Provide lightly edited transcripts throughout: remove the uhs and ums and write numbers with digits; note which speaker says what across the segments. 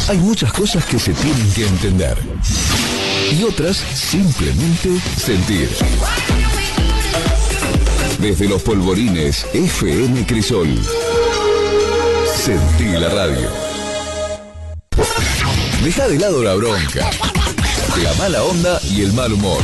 Speaker 1: Hay muchas cosas que se tienen que entender y otras simplemente sentir. Desde los polvorines FM Crisol. Sentí la radio. Deja de lado la bronca, la mala onda y el mal humor.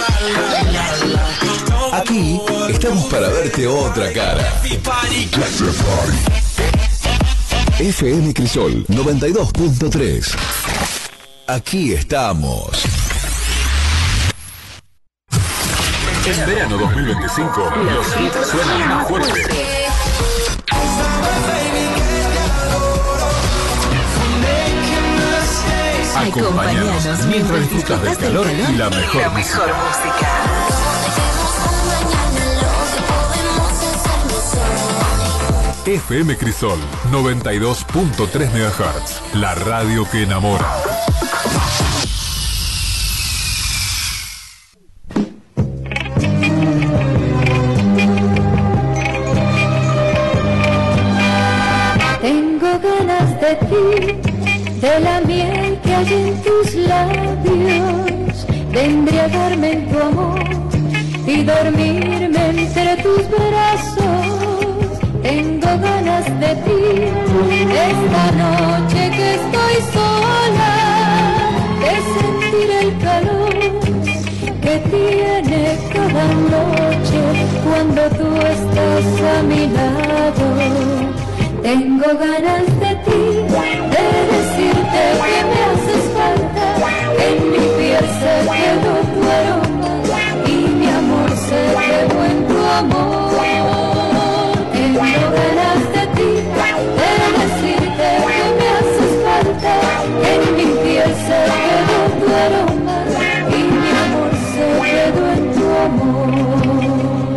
Speaker 1: Aquí estamos para verte otra cara. FM Crisol 92.3. Aquí estamos. En verano 2025, los hits suenan más fuerte. Acompáñanos mientras disfrutas del calor y la mejor música. FM Crisol 92.3 MHz, la radio que enamora.
Speaker 2: Tengo ganas de ti, de la miel que hay en tus labios, de embriagarme en tu amor y dormirme entre tus brazos. Tengo ganas de ti, esta noche que estoy sola, de sentir el calor que tiene cada noche cuando tú estás a mi lado. Tengo ganas de ti, de decirte que me haces falta, en mi piel se quedó tu aroma y mi amor se quedó en tu amor. Tengo ganas de ti, de decirte que me haces falta, en mi piel se quedó tu aroma y mi amor se quedó en tu amor.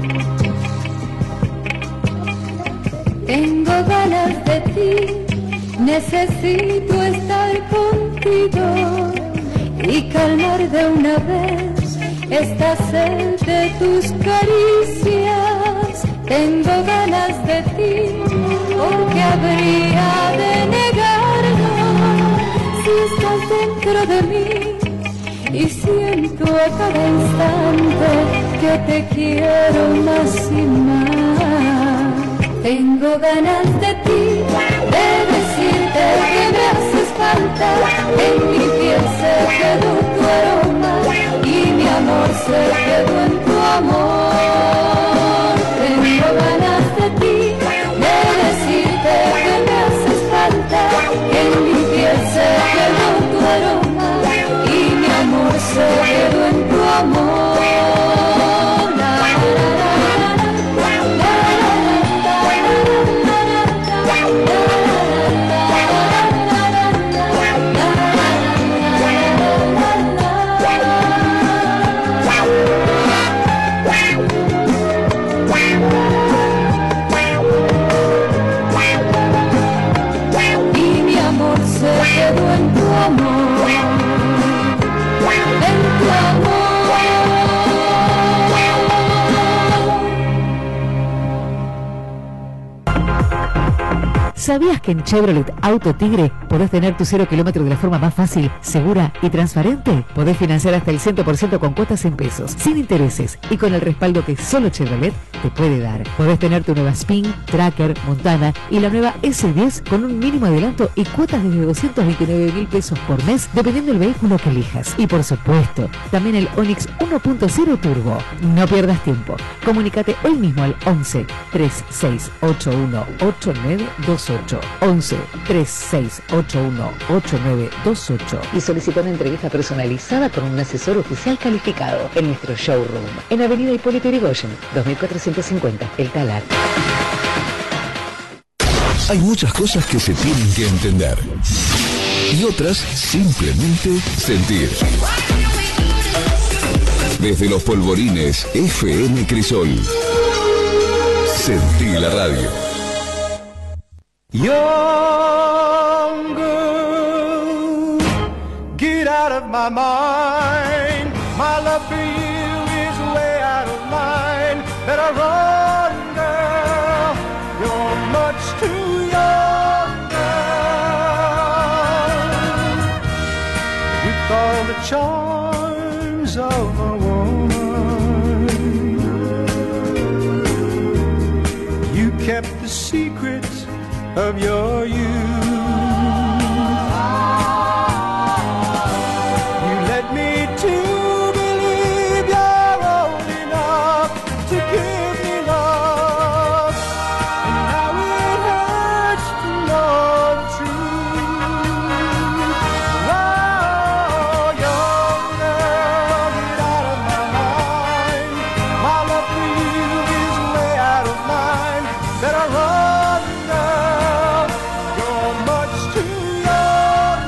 Speaker 2: Tengo ganas de ti, necesito estar contigo y calmar de una vez esta sed de tus caricias. Tengo ganas de ti, porque habría de negarlo si estás dentro de mí y siento a cada instante que te quiero más y más. Tengo ganas de ti, de decirte que me haces falta, en mi piel se quedó tu aroma y mi amor se quedó en tu amor. Tengo ganas de ti, de decirte que me haces falta, en mi piel se quedó tu aroma y mi amor se quedó en tu amor.
Speaker 3: ¿Sabías que en Chevrolet Auto Tigre podés tener tu 0 kilómetro de la forma más fácil, segura y transparente? Podés financiar hasta el 100% con cuotas en pesos, sin intereses y con el respaldo que solo Chevrolet te puede dar. Podés tener tu nueva Spin, Tracker, Montana y la nueva S10 con un mínimo adelanto y cuotas desde 229.000 pesos por mes, dependiendo del vehículo que elijas. Y por supuesto, también el Onix 1.0 Turbo. No pierdas tiempo. Comunícate hoy mismo al 11 3681 8928. 11 3681 8928 y solicita una entrevista personalizada con un asesor oficial calificado en nuestro showroom en Avenida Hipólito Yrigoyen, 2450, El Talar.
Speaker 1: Hay muchas cosas que se tienen que entender y otras simplemente sentir. Desde los polvorines FM Crisol. Sentí la radio.
Speaker 4: Young girl, get out of my mind. My love for you is way out of line. Better run, girl, you're much too young, girl. charms of a woman. You kept the secrets of your youth. You led me to believe you're old enough to give me love, and now it hurts to know the truth. Oh, young girl, get out of my mind. My love for you is way out of mind. Better run, girl, you're much too young,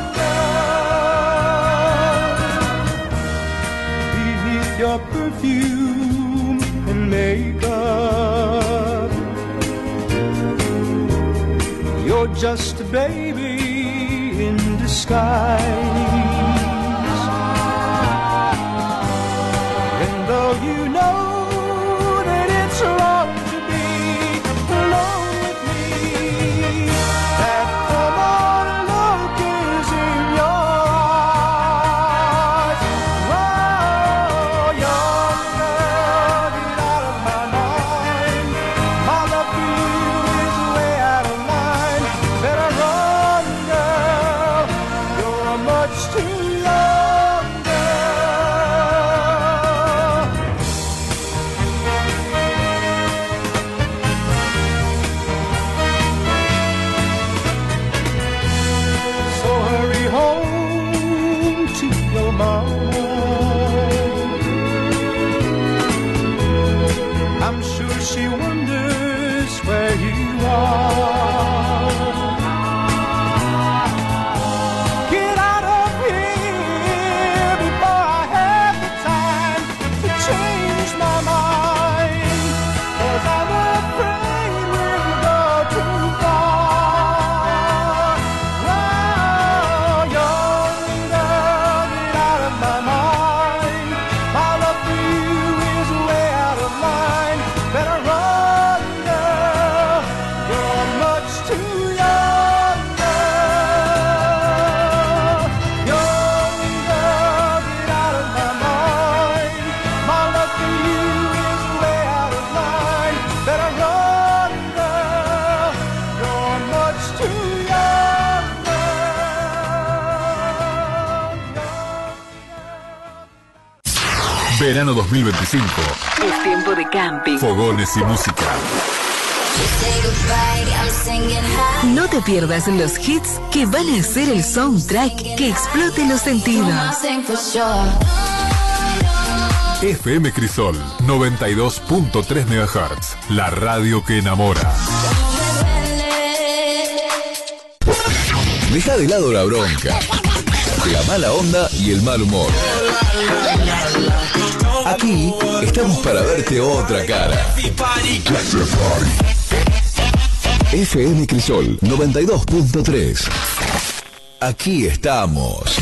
Speaker 4: girl. Beneath your perfume and makeup, you're just a baby in disguise. And though you know that it's wrong to be alone with me, that come on look is in your eyes. Oh, young girl, get out of my mind. My love for you is way out of line. Better run, girl, you're much too young, girl. So hurry home to your mama. I'm sure she wonders where you are. Get out of here before I have the time to change my mind, 'cause I'm afraid we'll go too far. Oh, young girl, get out of my mind. My love for you is way out of line. Better run, girl, you're much too young, girl. Young girl, get out of my mind. My love for you is way out of line. Better run, girl, you're much too young, girl.
Speaker 1: Verano 2025.
Speaker 3: Es tiempo de camping.
Speaker 1: Fogones y música.
Speaker 3: No te pierdas los hits que van a ser el soundtrack que explote los sentidos.
Speaker 1: FM Crisol 92.3 MHz. La radio que enamora. Deja de lado la bronca, la mala onda y el mal humor. Aquí estamos para verte otra cara. FM Crisol 92.3. Aquí estamos.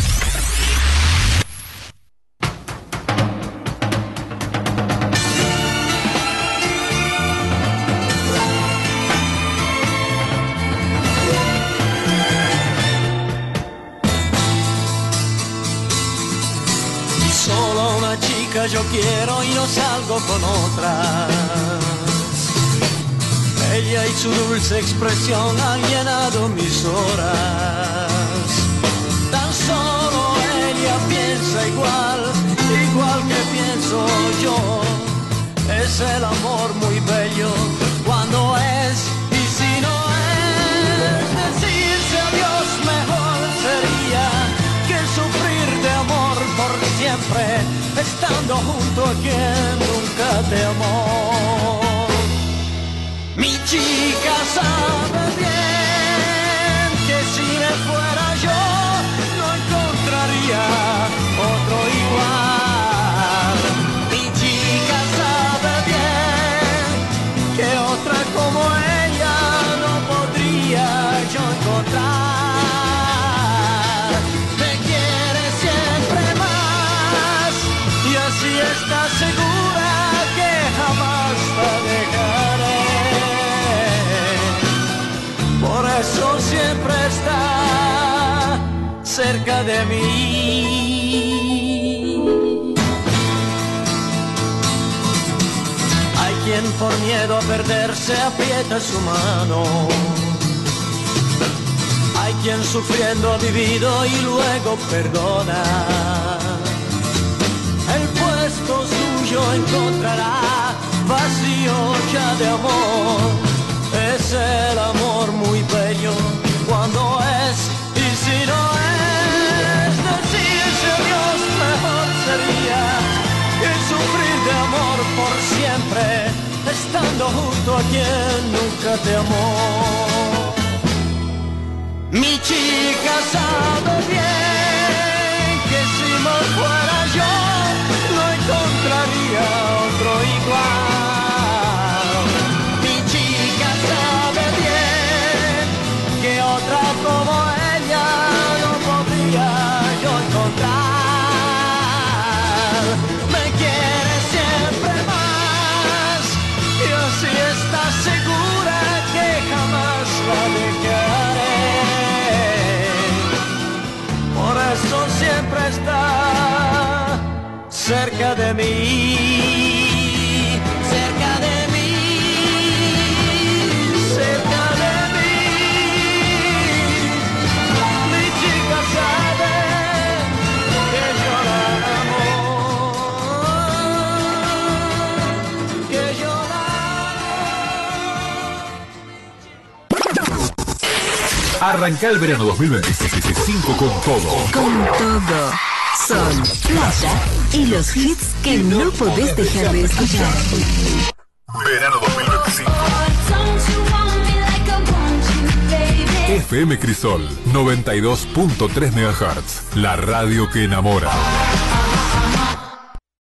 Speaker 5: Solo una chica yo quiero y no salgo con otras. Ella y su dulce expresión han llenado mis horas. Tan solo ella piensa igual, igual que pienso yo. Es el amor muy bello cuando es y si no es. Decirse adiós mejor sería que sufrir de amor por siempre, estando junto a quien nunca te amó. Mi chica sabe bien que si me fuera yo no encontraría otro igual. Mi chica sabe bien que otra como ella no podría yo encontrar. Me quiere siempre más y así está segura que jamás la dejaré. Por eso siempre está cerca de mí. por miedo a perderse aprieta su mano. Hay quien sufriendo ha vivido y luego perdona. El puesto suyo encontrará vacío ya de amor. Es el amor muy bello cuando es y si no es. Decirse adiós mejor sería y sufrir de amor por siempre, estando junto a quien nunca te amó. Mi chica sabe bien que si no fuera yo no encontraría otro igual. Mi chica sabe bien que otra como ella no podría yo encontrar. Me quiere siempre más y así está segura que jamás la dejaré. Por eso siempre está cerca de mí, cerca de mí, cerca de mí. Mi chica sabe que yo la amo, que yo la amo.
Speaker 1: Arranca el verano 2025 con todo.
Speaker 6: Con todo. Sol, playa y los hits que no podés dejar de escuchar.
Speaker 1: Verano 2025. FM Crisol 92.3 MHz. La radio que enamora.